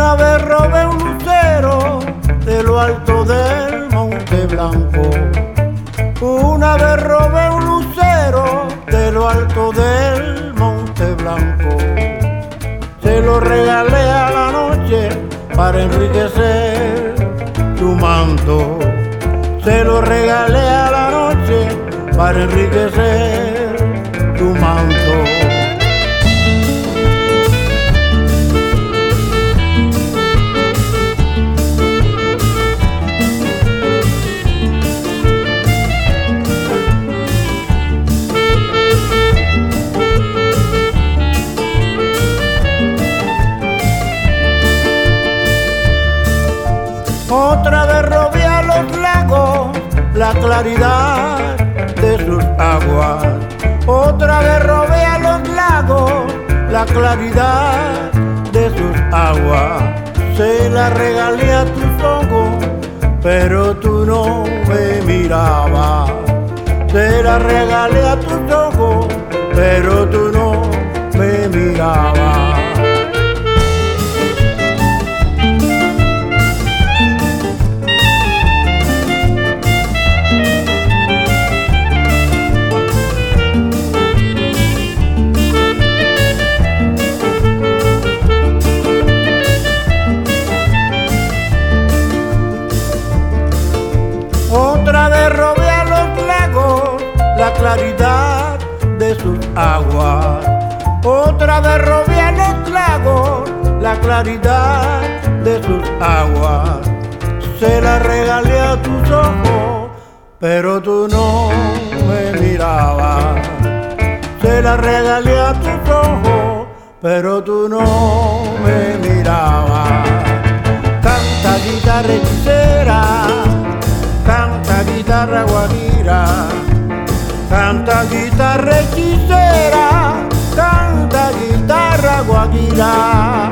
Una vez robé un lucero de lo alto del Monte Blanco. Una vez robé un lucero de lo alto del Monte Blanco. Se lo regalé a la noche para enriquecer tu manto. Se lo regalé a la noche para enriquecer tu manto. Otra vez robé a los lagos la claridad de sus aguas. Otra vez robé a los lagos la claridad de sus aguas. Se la regalé a tus ojos, pero tú no me mirabas. Se la regalé a tus ojos, pero tú no me mirabas. Otra vez robé a los lagos la claridad de sus aguas. Otra vez robé a los lagos la claridad de sus aguas. Se la regalé a tus ojos, pero tú no me mirabas. Se la regalé a tus ojos, pero tú no me mirabas. Canta guitarra hechicera, canta guitarra guajira, canta guitarra hechicera, canta guitarra guajira.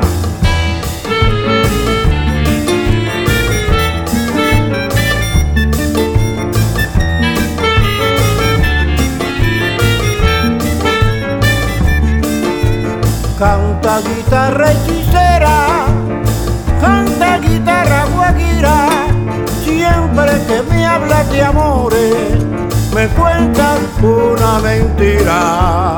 Canta guitarra hechicera, canta guitarra guajira. Siempre que me hablas de amores, me cuentas una mentira.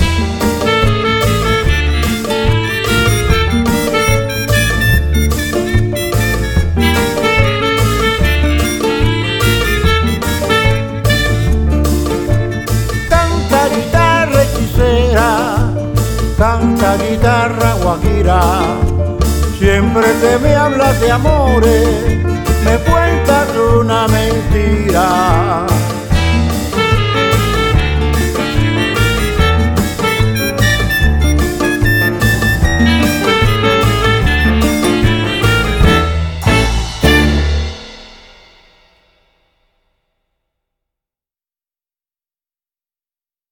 Canta guitarra hechicera, canta guitarra guajira. Siempre que me hablas de amores, me cuentas